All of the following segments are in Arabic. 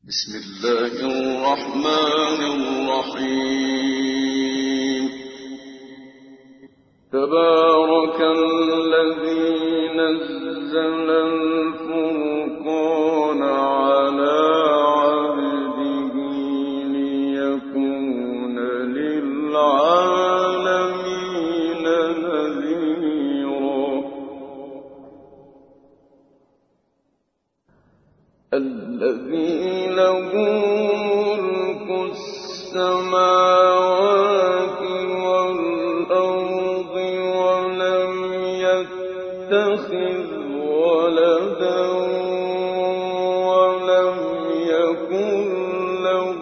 بسم الله الرحمن الرحيم. تبارك الذي نزل الفرقان على عبده ليكون للعالمين نذيرا. الذي له ملك السماوات والأرض ولم يتخذ ولدا ولم يكن له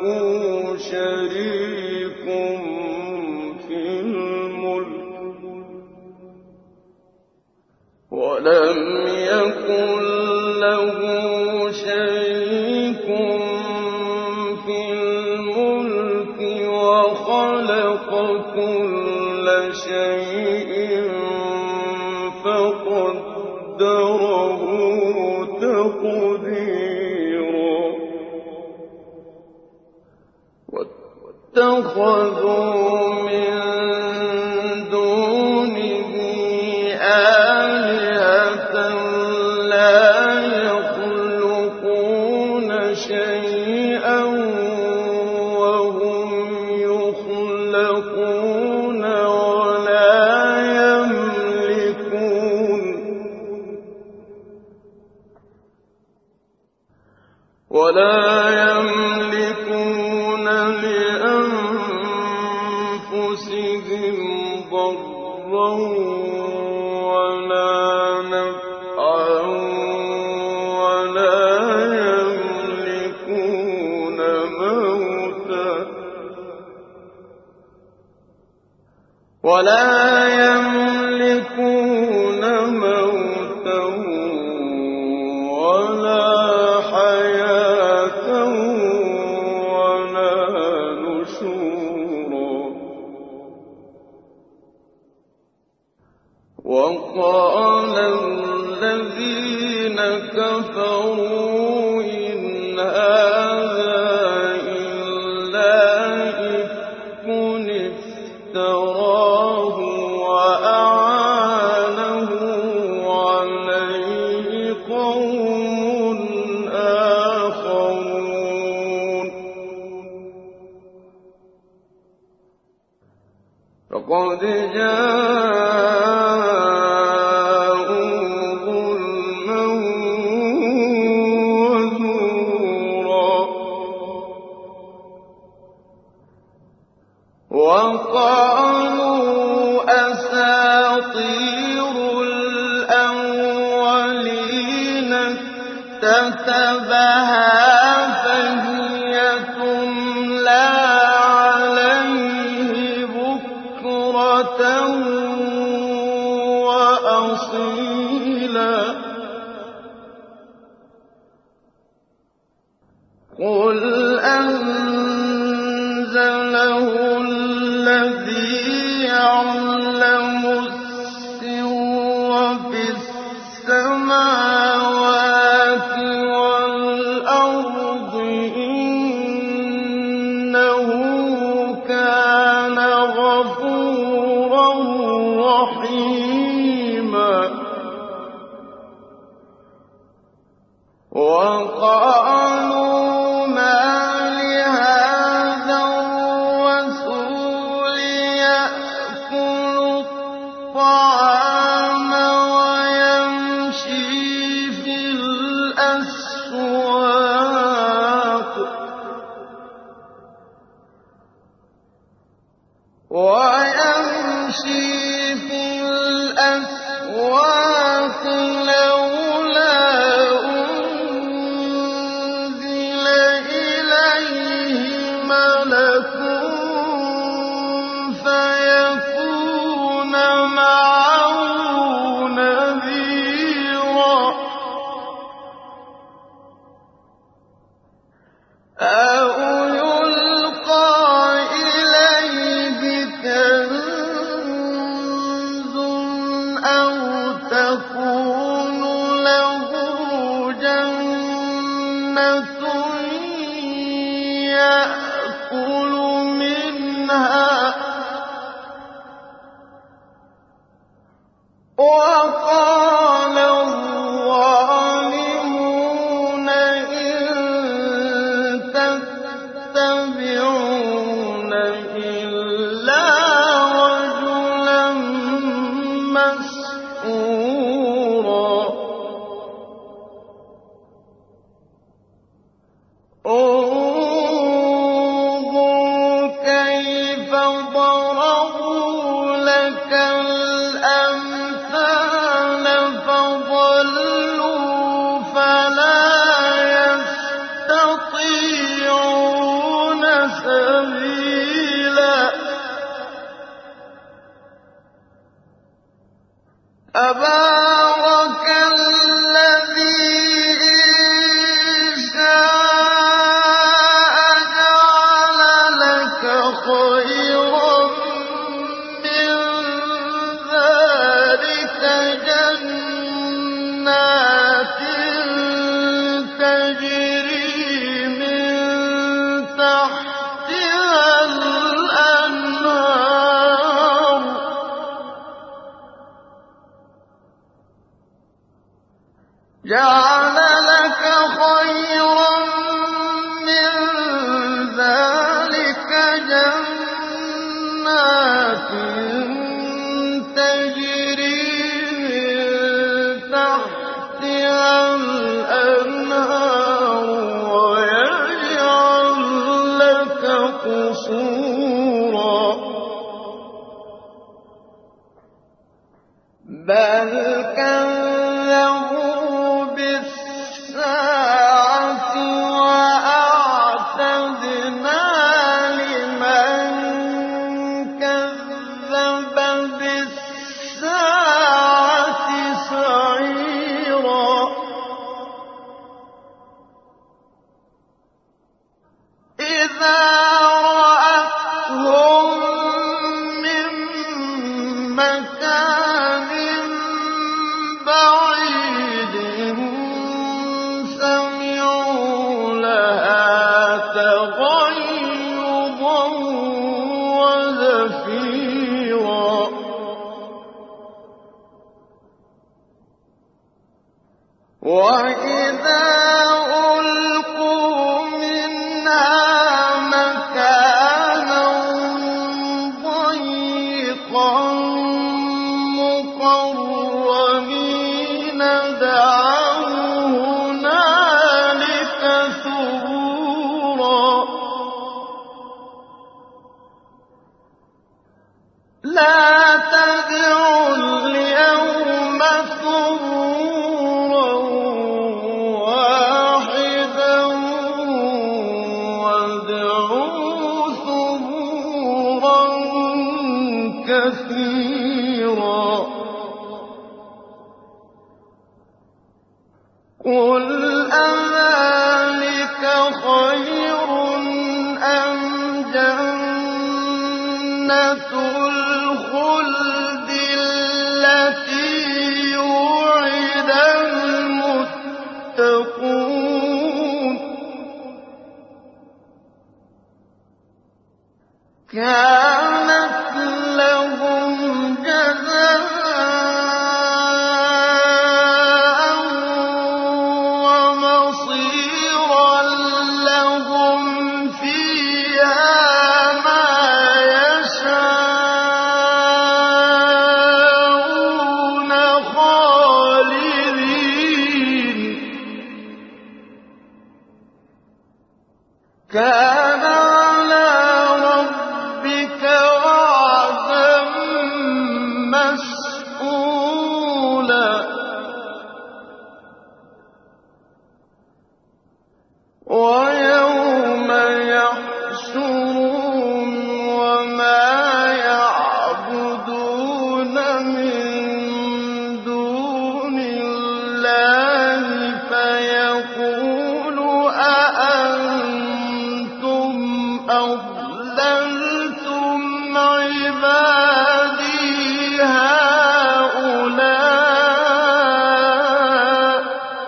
شريك في الملك ولم يكن له شريك في الملك وخلق كل شيء فقدره تقديرا. واتخذوا من دونه آلهة لا يخلقون شيئا وهم يخلقون ولا يملكون لأنفسهم ضرا ولا نفعا ولا يملكون موتا ولا حياة ولا نشورا. وقال الذين كفروا إن هذا إلا إفك افتراه وأعانه عليه قوم آخرون. فقد جاءوا ظلما وزورا. وقالوا أساطير الأولين اكتتبها فهي تملى عليه بكرة وأصيلا. قل أنزله الذي يعلم السر في السماوات والأرض إنه كان غفورا رحيما. وقالوا ما لهذا الرسول يأكل الطعام ويمشي في الأسواق لولا أنزل إليه ملك فيكون معه نذيرا. أو يلقى إليه كنز أو تكون له جنة انظُرْ كَيْفَ ضَرَبُوا لَكَ الْأَمْثَالَ فَضَلُّوا فَلَا يَسْتَطِيعُونَ سَبِيلًا تَبَارَكَ الَّذِي إِن شَاءَ جَعَلَ لَكَ خَيْرًا مِّن ذَٰلِكَ جَنَّاتٍ تَجْرِي مِن تَحْتِهَا الْأَنْهَارُ جَعَلَ لَكَ خَيْرًا مِّن ذَٰلِكَ جَنَّاتٍ تَجْرِي مِن تَحْتِهَا الْأَنْهَارُ وَيَجْعَل لَّكَ قُصُورًا بَلْ كَذَّبُوا بِالسَّاعَةِ وَأَعْتَدْنَا لِمَن كَذَّبَ بِالسَّاعَةِ سَعِيرًا إِذَا رَأَتْهُم مِّن مَّكَانٍ بَعِيدٍ سَمِعُوا لَهَا تَغَيُّظًا وَزَفِيرًا وَإِذَا أُلْقُوا مِنْهَا مَكَانًا ضَيِّقًا مُّقَرَّنِينَ دَعَوْا هُنَالِكَ ثُبُورًا لَا تَدْعُوا الْيَوْمَ ثُبُورًا وَاحِدًا وَادْعُوا ثُبُورًا كَثِيرًا قُلْ أَذَٰلِكَ خَيْرٌ أَمْ جَنَّةُ الْخُلْدِ الَّتِي وُعِدَ الْمُتَّقُونَ كَانَتْ لَهُمْ جَزَاءً وَمَصِيرًا لَّهُمْ فِيهَا مَا يَشَاءُونَ خَالِدِينَ كَانَ عَلَىٰ رَبِّكَ وَعْدًا مَّسْئُولًا وَيَوْمَ يَحْشُرُهُمْ وَمَا يَعْبُدُونَ مِن دُونِ اللَّهِ فَيَقُولُ أَأَنتُمْ أَضْلَلْتُمْ عِبَادِي هَٰؤُلَاءِ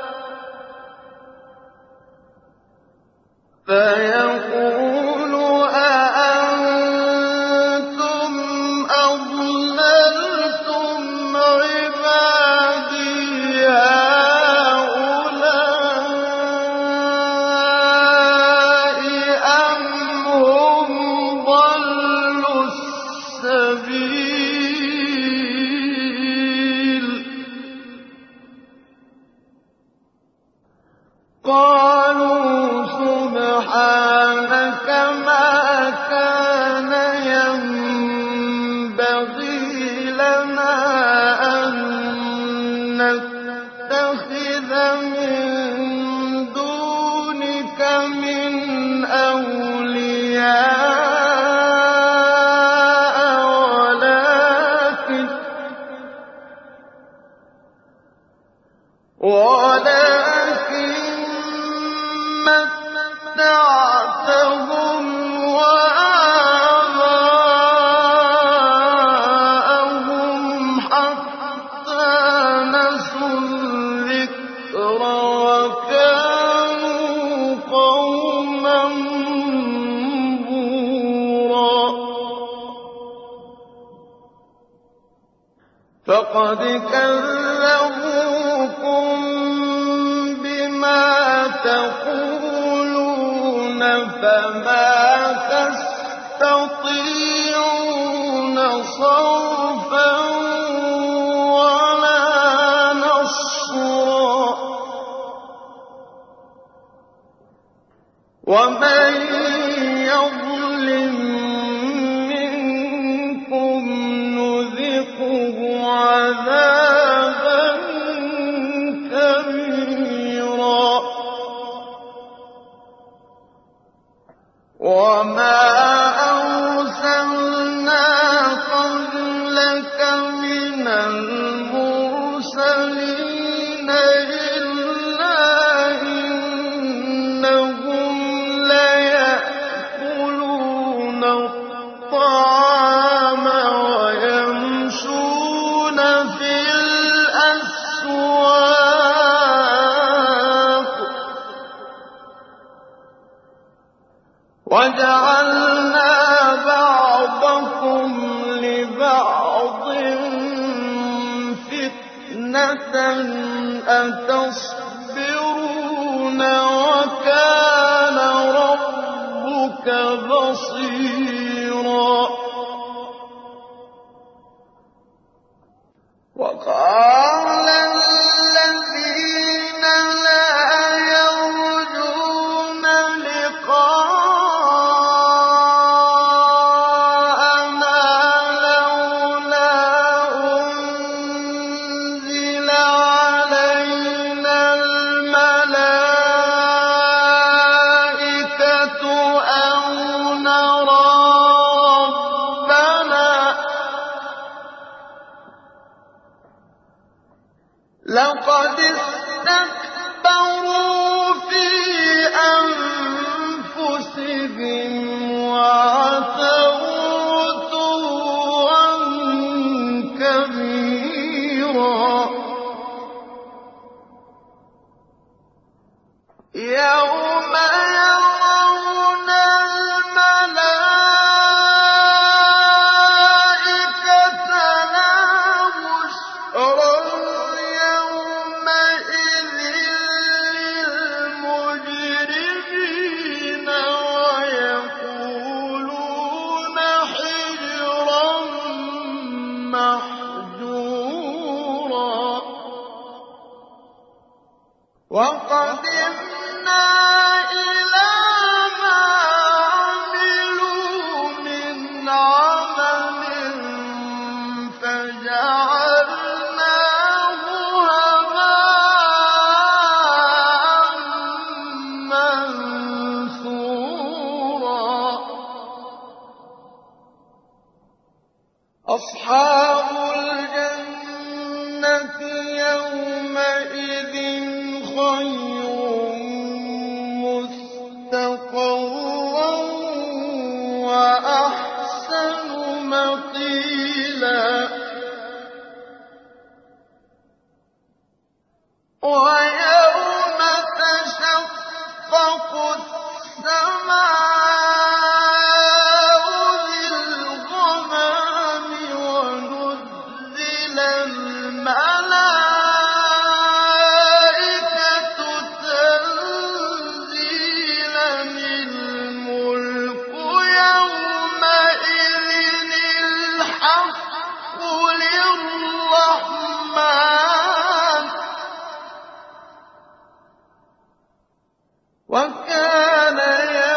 فَيَقُولُ أَأَنتُمْ أَضْلَلْتُمْ عِبَادِي هَٰؤُلَاءِ أَمْ هُمْ ضَلُّوا السَّبِيلَ قَالُوا سُبْحَانَكَ سُبْحَانَكَ مَا كَانَ يَنبَغِي لَنَا أَن نَّتَّخِذَ مِن دُونِكَ مِنْ أَوْلِيَاءَ وَلَٰكِن مَّتَّعْتَهُمْ وَآبَاءَهُمْ حَتَّىٰ نَسُوا الذِّكْرَ وَكَانُوا قَوْمًا بُورًا فَقَدْ كَذَّبُوكُم بِمَا تَقُولُونَ فَمَا تَسْتَطِيعُونَ صَرْفًا وَلَا نَصْرًا وَمَن يَظْلِم مِّنكُمْ نُذِقْهُ عَذَابًا كَبِيرًا وَمَا أَرْسَلْنَا قَبْلَكَ مِنَ الْمُرْسَلِينَ إِلَّا إِنَّهُمْ لَيَأْكُلُونَ الطَّعَامَ وَيَمْشُونَ فِي الْأَسْوَاقِ وَجَعَلْنَا بَعْضَكُمْ لِبَعْضٍ فِتْنَةً أَتَصْبِرُونَ وَكَانَ رَبُّكَ بَصِيرًا وَقَالَ الَّذِينَ لَا يَرْجُونَ لِقَاءَنَا لَوْلَا أُنزِلَ عَلَيْنَا الْمَلَائِكَةُ أَوْ نَرَىٰ رَبَّنَا لَقَدِ اسْتَكْبَرُوا فِي أَنفُسِهِمْ وَعَتَوْا عُتُوًّا كَبِيرًا يَوْمَ يَرَوْنَ الْمَلَائِكَةَ لَا بُشْرَى يَوْمَئِذٍ لِّلْمُجْرِمِينَ وَيَقُولُونَ حِجْرًا مَّحْجُورًا وَقَدِمْنَا إِلَىٰ مَا عَمِلُوا مِنْ عَمَلٍ فَجَعَلْنَاهُ هَبَاءً مَّنثُورًا أَصْحَابُ الْجَنَّةِ يَوْمَئِذٍ خَيْرٌ مُّسْتَقَرًّا وَأَحْسَنُ مَقِيلًا وَيَوْمَ تَشَقَّقُ السَّمَاءُ بِالْغَمَامِ وَنُزِّلَ الْمَلَائِكَةُ تَنزِيلًا الْمُلْكُ يَوْمَئِذٍ الْحَقُّ لِلرَّحْمَٰنِ وَكَانَ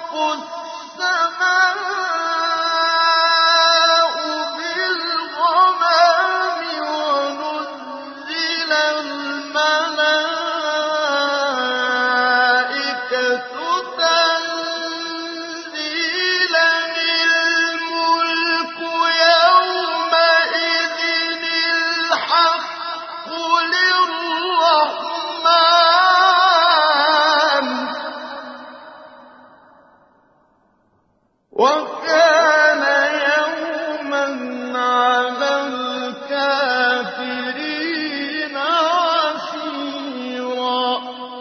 السَّمَاءُ بِالْغَمَامِ وَنُزِّلَ الْمَلَائِكَةُ تَنزِيلًا الْمُلْكُ يَوْمَئِذٍ الْحَقُّ لِلرَّحْمَٰنِ ۚ وَكَانَ يَوْمًا عَلَى الْكَافِرِينَ عَسِيرًا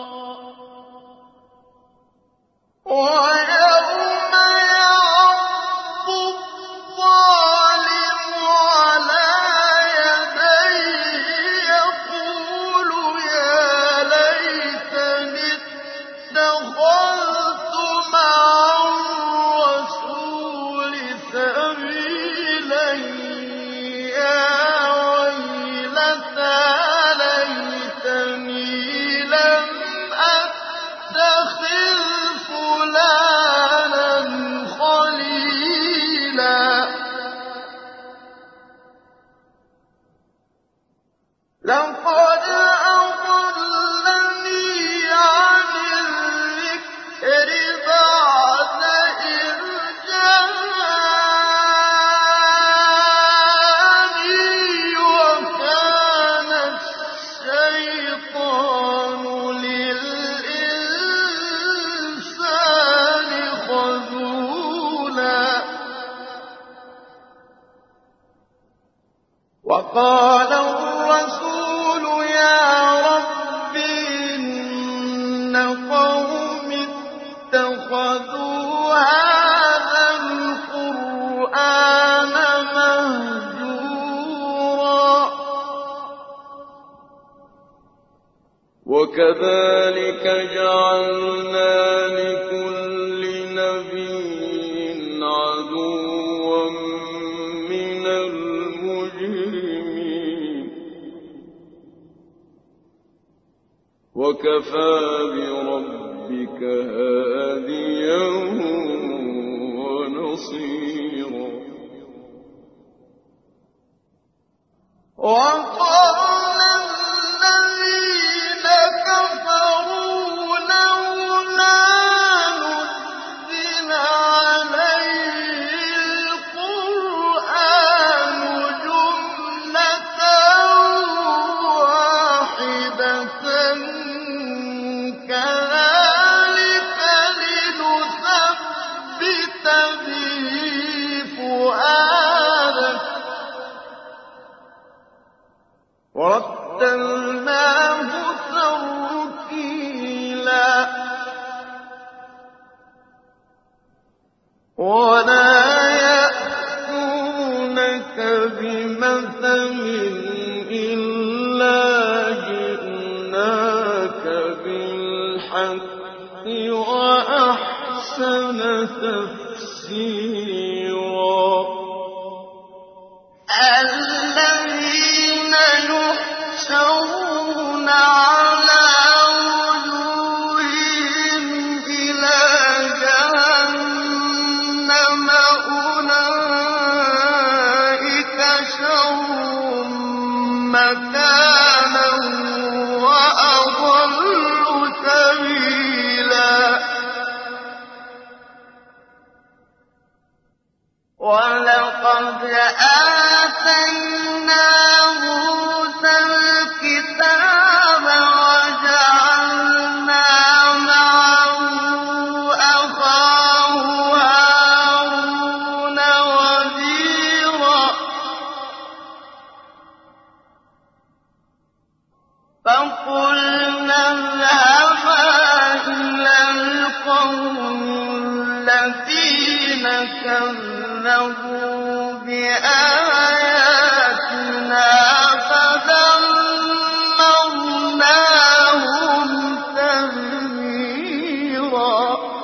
وَيَوْمَ يَعَضُّ الظَّالِمُ عَلَىٰ يَدَيْهِ يَقُولُ يَا لَيْتَنِي اتَّخَذْتُ مَعَ الرَّسُولِ سَبِيلًا يَا وَيْلَتَىٰ لَيْتَنِي لَمْ أَتَّخِذْ فُلَانًا خَلِيلًا لَّقَدْ أَضَلَّنِي عَنِ الذِّكْرِ بَعْدَ إِذْ جَاءَنِي وَكَانَ الشَّيْطَانُ لِلْإِنسَانِ خَذُولًا وَقَالَ الرَّسُولُ يَا رَبِّ إِنَّ قَوْمِي اتَّخَذُوا هَٰذَا الْقُرْآنَ مَهْجُورًا وَكَذَٰلِكَ جَعَلْنَا لِكُلِّ نَبِيٍّ عَدُوًّا مِّنَ الْمُجْرِمِينَ وَكَفَىٰ بِرَبِّكَ هَادِيًا وَنَصِيرًا وَقَالَ الَّذِينَ كَفَرُوا لَوْلَا نُزِّلَ عَلَيْهِ الْقُرْآنُ جُمْلَةً وَاحِدَةً كَذَٰلِكَ لِنُثَبِّتَ بِهِ فُؤَادَكَ وَرَتَّلْنَاهُ تَرْتِيلًا وَلَا يَأْتُونَكَ بِمَثَلٍ إِلَّا جِئْنَاكَ بِالْحَقِّ وَأَحْسَنَ تَفْسِيرًا الَّذِينَ يُحْشَرُونَ عَلَىٰ وُجُوهِهِمْ إِلَىٰ جَهَنَّمَ أُولَٰئِكَ شَرٌّ مَّكَانًا وَأَضَلُّ سَبِيلًا وَلَقَدْ آتَيْنَا مُوسَى الْكِتَابَ وَجَعَلْنَا مَعَهُ أَخَاهُ هَارُونَ وَزِيرًا فَقُلْنَا اذْهَبَا إِلَى الْقَوْمِ الَّذِينَ كَذَّبُوا بِآيَاتِنَا فَدَمَّرْنَاهُمْ تَدْمِيرًا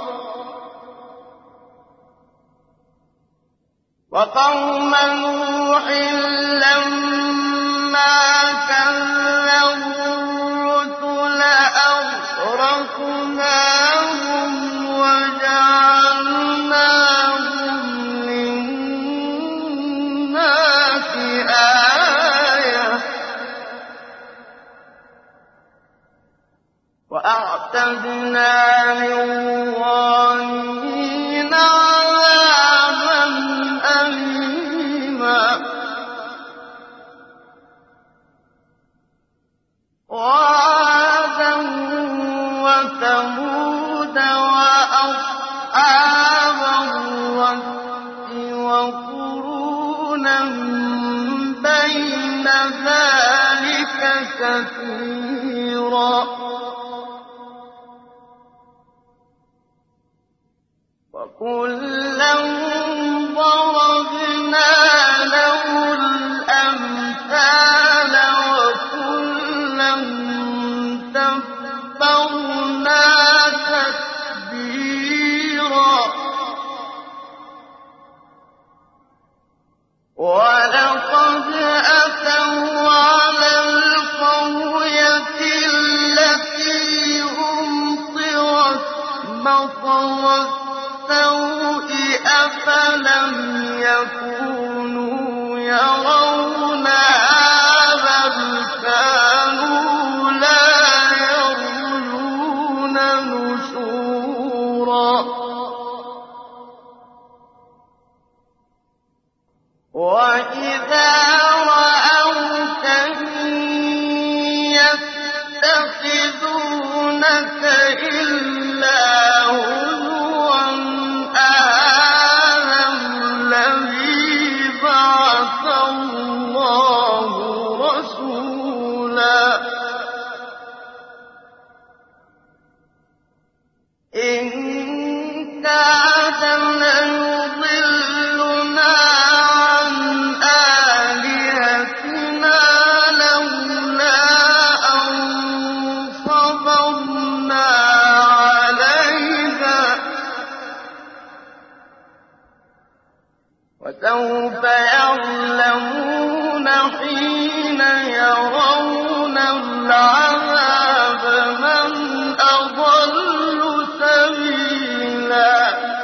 وَقَوْمَ نُوحٍ لَّمَّا كَذَّبُوا الرُّسُلَ أَغْرَقْنَاهُمْ وَجَعَلْنَاهُمْ وَكُلًّا ضَرَبْنَا لَهُ الْأَمْثَالَ وَكُلًّا تَبَّرْنَا تَتْبِيرًا وَلَقَدْ أَتَوْا عَلَى الْقَرْيَةِ الَّتِي أُمْطِرَتْ مَطَرَ السَّوْءِ أَفَلَمْ يَكُونُوا يَرَوْنَهَا بَلْ كَانُوا لَا يَرْجُونَ نُشُورًا وَإِذَا رَأَوْكَ إِن يَتَّخِذُونَكَ إِلَّا هُزُوًا أَهَٰذَا الَّذِي بَعَثَ اللَّهُ رَسُولًا إِن كَادَ لَيُضِلُّنَا عَنْ آلِهَتِنَا لَوْلَا أَن صَبَرْنَا عَلَيْهَا ۚ وَسَوْفَ يَعْلَمُونَ حِينَ يَرَوْنَ الْعَذَابَ مَنْ أَضَلُّ سَبِيلًا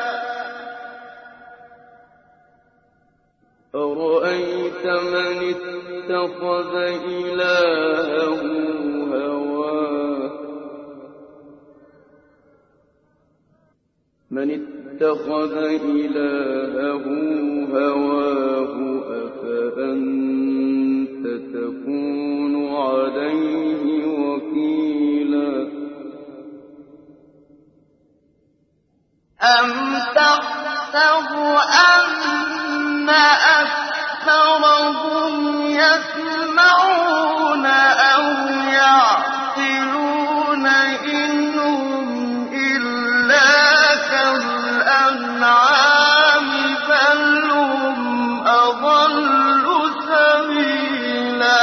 أَرَأَيْتَ مَنِ اتَّخَذَ إِلَٰهَهُ هَوَاهُ أَفَأَنتَ تَكُونُ عَلَيْهِ وَكِيلًا أَمْ تَحْسَبُ أَنَّ أَكْثَرَهُمْ يَسْمَعُونَ أَوْ يَعْقِلُونَ إِنْ هُمْ إِلَّا كَالْأَنْعَامِ بَلْ هُمْ أَضَلُّ سَبِيلًا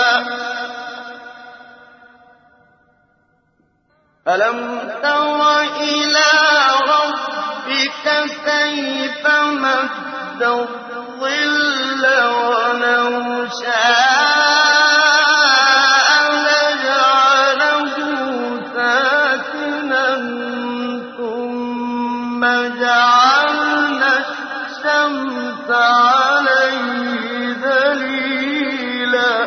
أَلَمْ تَرَ إِلَىٰ رَبِّكَ كَيْفَ مَدَّ الظِّلَّ وَلَوْ شَاءَ لَجَعَلَهُ سَاكِنًا ثُمَّ جَعَلْنَا الشَّمْسَ عَلَيْهِ دَلِيلًا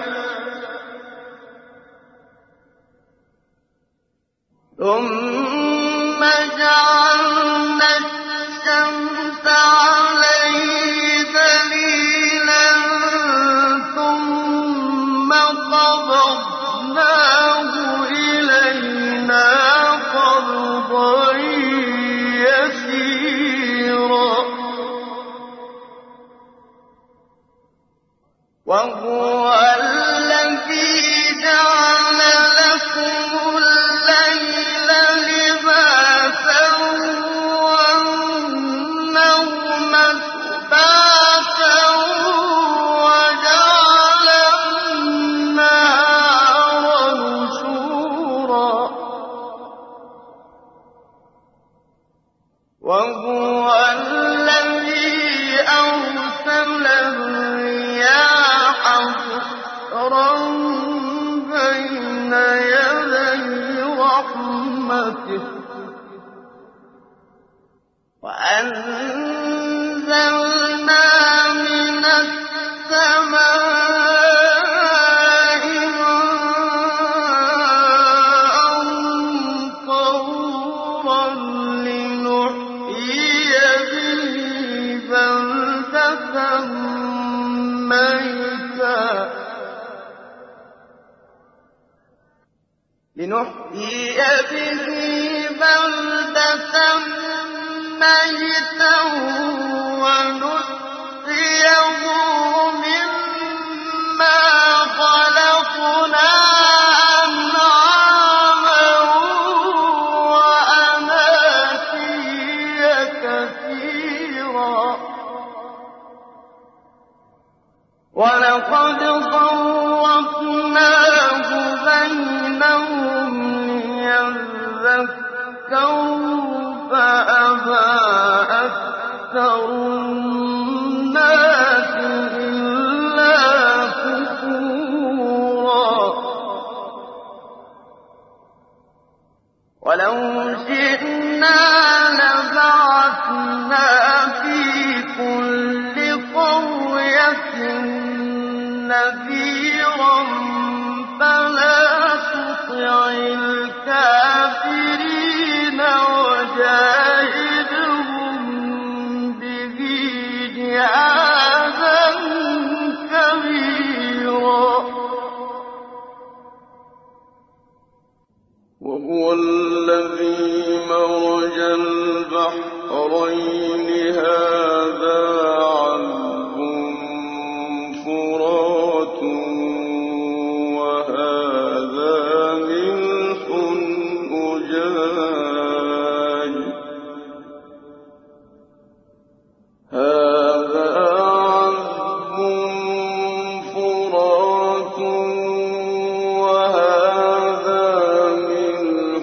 ثُمَّ جَعَلْنَا الشَّمْسَ عَلَيْهِ دَلِيلًا ثُمَّ قَبَضْنَاهُ إِلَيْنَا قَبْضًا يَسِيرًا وَهُوَ الَّذِي جَعَلَ لَكُمُ اللَّيْلَ لِبَاسًا وَالنَّوْمَ سُبَاتًا وَجَعَلَ النَّهَارَ نُشُورًا وَهُوَ الَّذِي أَرْسَلَ الرِّيَاحَ بُشْرًا بَيْنَ يَدَيْ رَحْمَتِهِ وَأَنزَلْنَا مِنَ السَّمَاءِ مَاءً طَهُورًا لِّنُحْيِيَ بِهِ بَلْدَةً مَّيْتًا وَنُسْقِيَهُ مِمَّا خَلَقْنَا أَنْعَامًا وَأَنَاسِيَّ كثيرا ولقد صرفناه بينهم ليذكروا فأبى أكثر الناس إلا كفورا ولو شئنا لبعثنا في كل قرية نذيرا فلا تطع الكافرين وجاهدهم به جهادا كبيرا وهو الذي مرج البحرين هذا عذب فرات وهذا ملح أجاج هذا عذب فرات وهذا ملح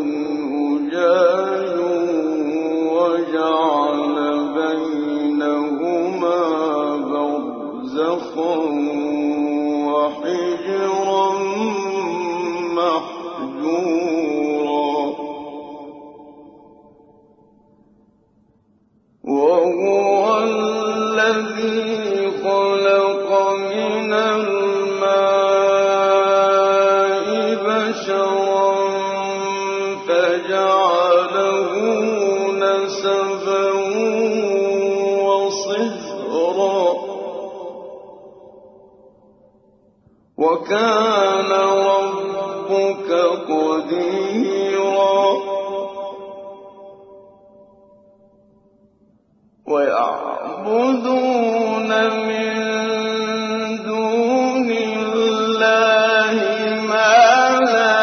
أجاج وجعل بينهما برزخا وحجرا محجورا وهو الذي خلق من الماء بشرا فجعله نسبا وصهرا وكان ربك قديرا ويعبدون من دون الله ما لا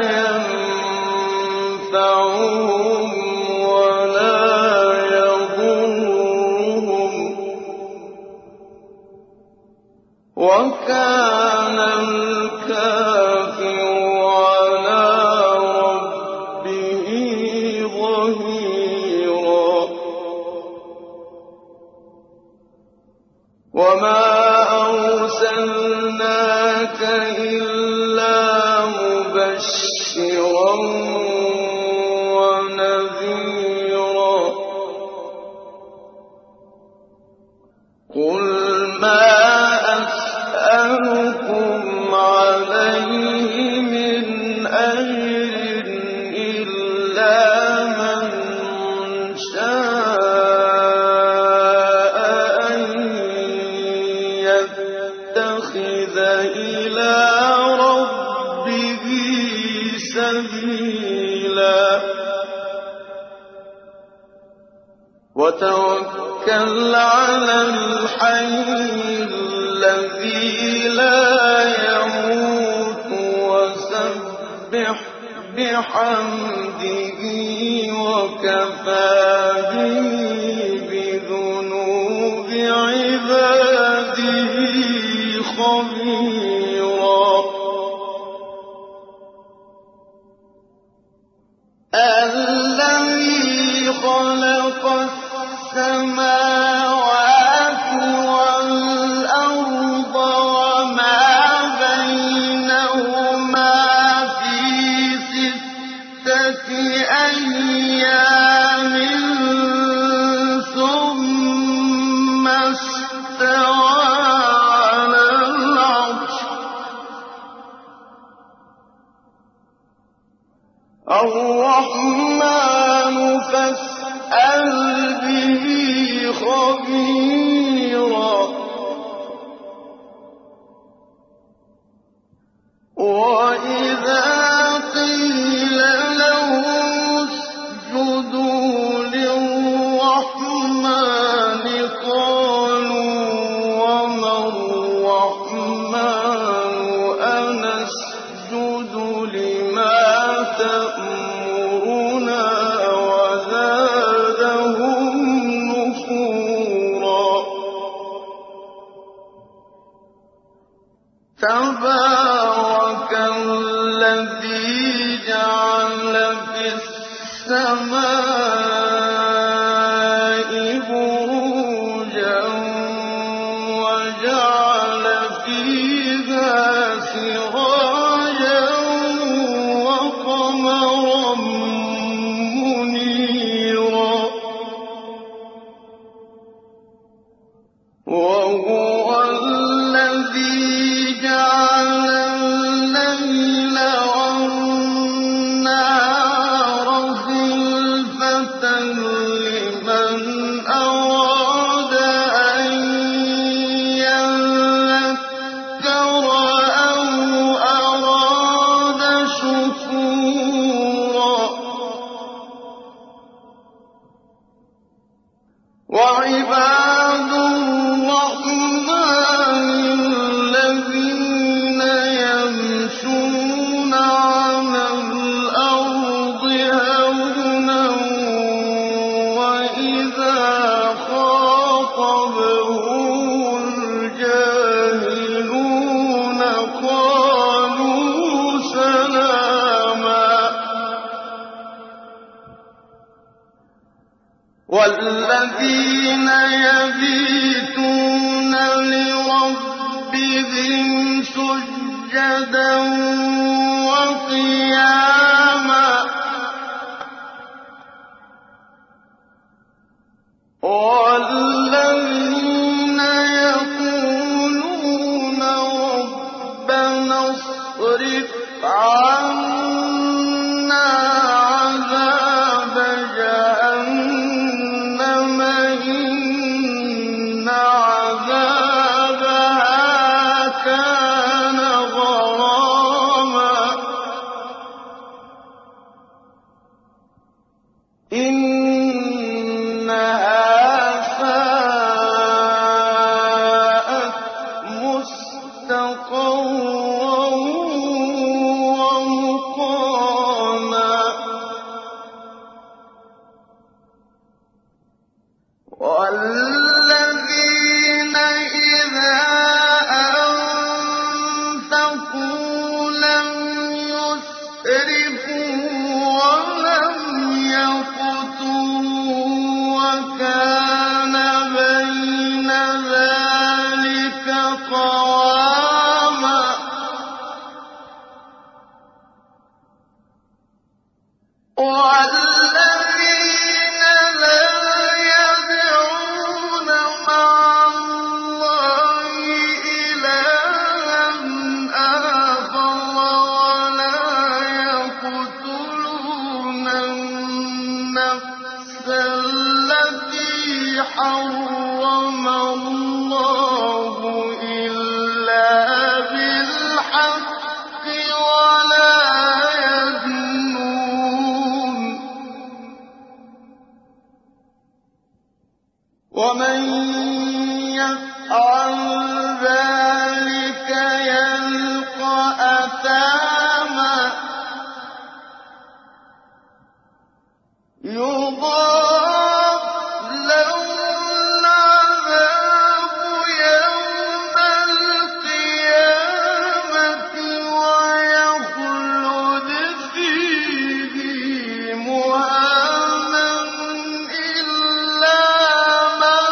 ينفعهم ولا يضرهم وكان الكافر على ربه ظهيرا وما أرسلناك إلا مبشرا ونذيرا قل ما أسألكم عليه من أجر إلا من شاء أن يتخذ إلى ربه سبيلا وتوكل على الحي الذي لا يموت وسبح بحمده وكفى به بذنوب عباده خبيرا الذي خلق السماوات والأرض وما بينهما في 6 أيام ثم استوى على العرش الرحمن فاسأل به خبيرا وعباد الرحمن الذين يمشون على الأرض هونا وإذا خاطبهم الجاهلون قالوا سلاما والذين يبيتون لربهم سجدا وقياما والذين يقولون ربنا اصرف عنا عذاب جهنم إن عذابها كان غراما إنها ساءت مستقرا ومقاما والذين إذا أنفقوا لم يسرفوا ولم يقتروا وكان بين ذلك قواما والذين لا يدعون مع الله إلها آخر ولا يقتلون النفس التي حرم الله إلا بالحق ولا يزنون ومن يفعل ذلك يلقى أثاما يضاعف له العذاب يوم القيامة ويخلد فيه مهانا إلا من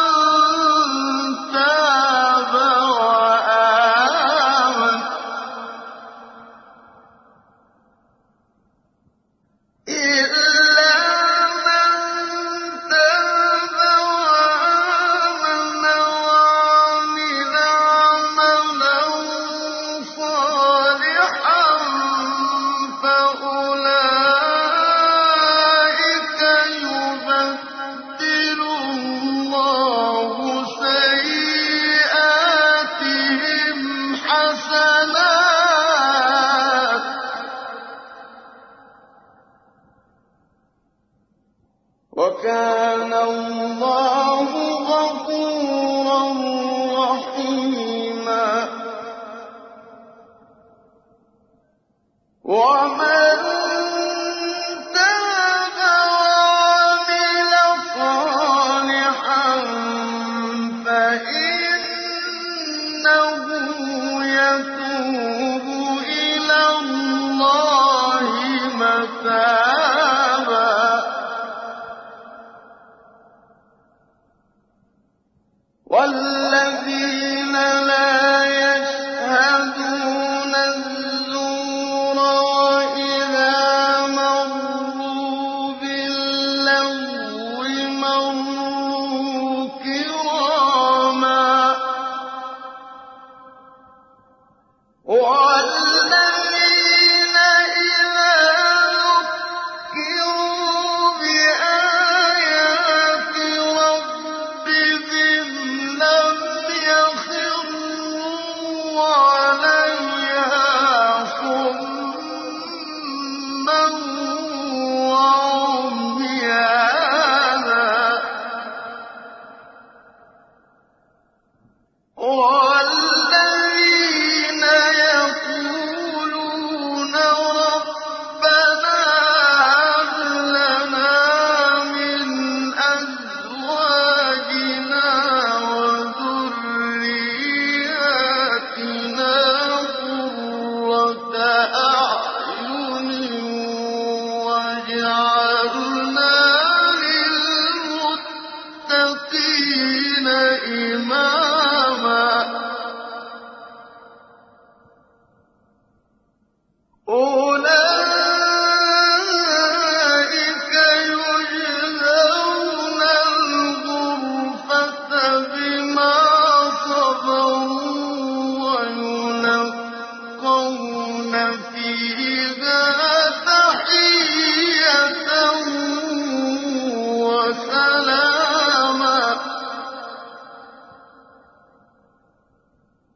تاب وآمن فأولئك يبدل الله سيئاتهم حسنات وكان الله غفورا رحيما ومن تاب وعمل صالحا فإنه يتوب إلى الله متابا والذين لا يشهدون الزور وإذا مروا باللغو مروا كراما والذين إذا ذكروا بآيات ربهم لم للمتقين إماما أولئك يجزون الغرفة بما صبروا ويلقون فيها تحية وسلاما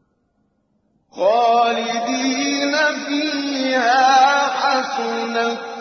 خالدين فيها حسنت